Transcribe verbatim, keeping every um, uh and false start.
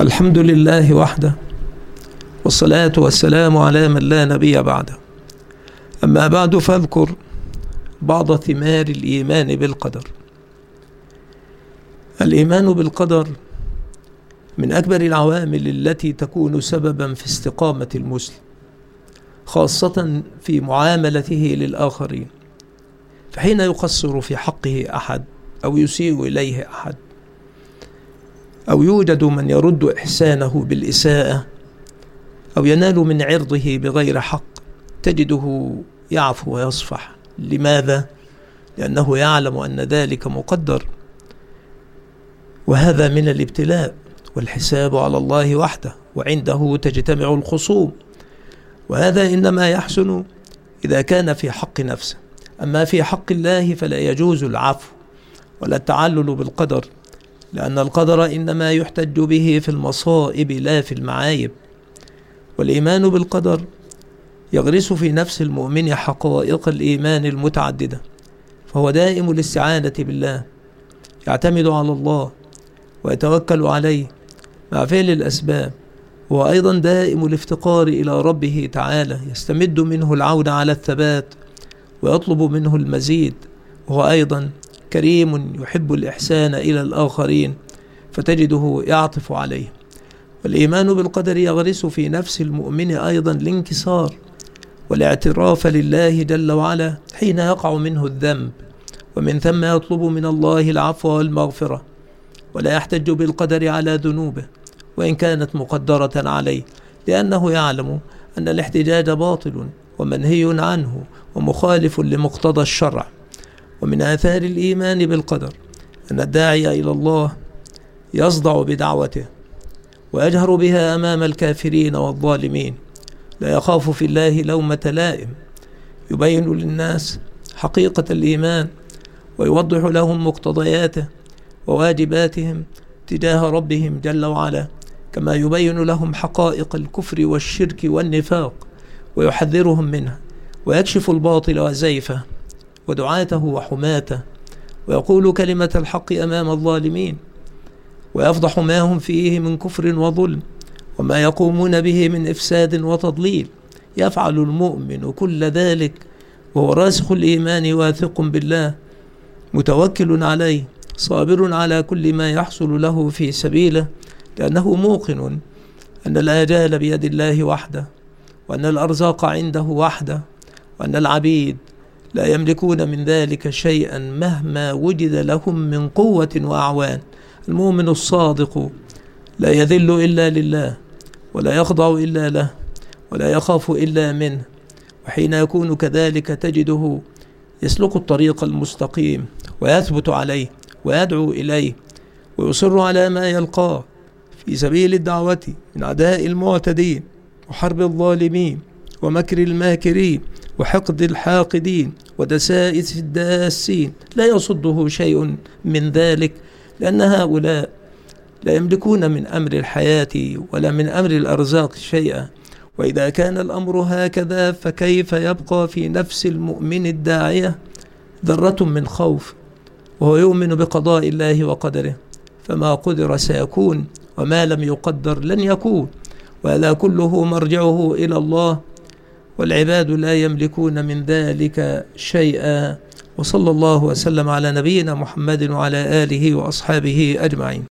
الحمد لله وحده، والصلاة والسلام على من لا نبي بعده. أما بعد، فاذكر بعض ثمار الإيمان بالقدر. الإيمان بالقدر من أكبر العوامل التي تكون سببا في استقامة المسلم، خاصة في معاملته للآخرين. فحين يقصر في حقه أحد أو يسيء إليه أحد أو يوجد من يرد إحسانه بالإساءة أو ينال من عرضه بغير حق، تجده يعفو ويصفح. لماذا؟ لأنه يعلم أن ذلك مقدر، وهذا من الابتلاء، والحساب على الله وحده، وعنده تجتمع الخصوم. وهذا إنما يحسن إذا كان في حق نفسه. أما في حق الله فلا يجوز العفو ولا التعلل بالقدر، لأن القدر إنما يحتج به في المصائب لا في المعايب. والإيمان بالقدر يغرس في نفس المؤمن حقائق الإيمان المتعددة، فهو دائم الاستعانة بالله، يعتمد على الله ويتوكل عليه مع فعل الأسباب، وهو أيضا دائم الافتقار إلى ربه تعالى، يستمد منه العون على الثبات ويطلب منه المزيد. وهو أيضا كريم يحب الإحسان إلى الآخرين، فتجده يعطف عليه. والإيمان بالقدر يغرس في نفس المؤمن أيضا الانكسار والاعتراف لله جل وعلا حين يقع منه الذنب، ومن ثم يطلب من الله العفو والمغفرة، ولا يحتج بالقدر على ذنوبه وإن كانت مقدرة عليه، لأنه يعلم أن الاحتجاج باطل ومنهي عنه ومخالف لمقتضى الشرع. ومن آثار الإيمان بالقدر أن الداعي إلى الله يصدع بدعوته ويجهر بها أمام الكافرين والظالمين، لا يخاف في الله لومة لائم، يبين للناس حقيقة الإيمان ويوضح لهم مقتضياته وواجباتهم تجاه ربهم جل وعلا، كما يبين لهم حقائق الكفر والشرك والنفاق ويحذرهم منها، ويكشف الباطل وزيفه ودعاته وحماته، ويقول كلمة الحق أمام الظالمين، ويفضح ما هم فيه من كفر وظلم وما يقومون به من إفساد وتضليل. يفعل المؤمن كل ذلك وهو راسخ الإيمان واثق بالله، متوكل عليه، صابر على كل ما يحصل له في سبيله، لأنه موقن أن الآجال بيد الله وحده، وأن الأرزاق عنده وحده، وأن العبيد لا يملكون من ذلك شيئا مهما وجد لهم من قوة وأعوان. المؤمن الصادق لا يذل إلا لله، ولا يخضع إلا له، ولا يخاف إلا منه. وحين يكون كذلك تجده يسلك الطريق المستقيم ويثبت عليه ويدعو إليه، ويصر على ما يلقاه في سبيل الدعوة من أعداء المعتدين وحرب الظالمين ومكر الماكرين وحقد الحاقدين ودسائس الداسين. لا يصده شيء من ذلك، لأن هؤلاء لا يملكون من أمر الحياة ولا من أمر الأرزاق شيئا. وإذا كان الأمر هكذا، فكيف يبقى في نفس المؤمن الداعية ذرة من خوف وهو يؤمن بقضاء الله وقدره؟ فما قدر سيكون، وما لم يقدر لن يكون، وهذا كله مرجعه إلى الله، والعباد لا يملكون من ذلك شيئا. وصلى الله وسلم على نبينا محمد وعلى آله وأصحابه أجمعين.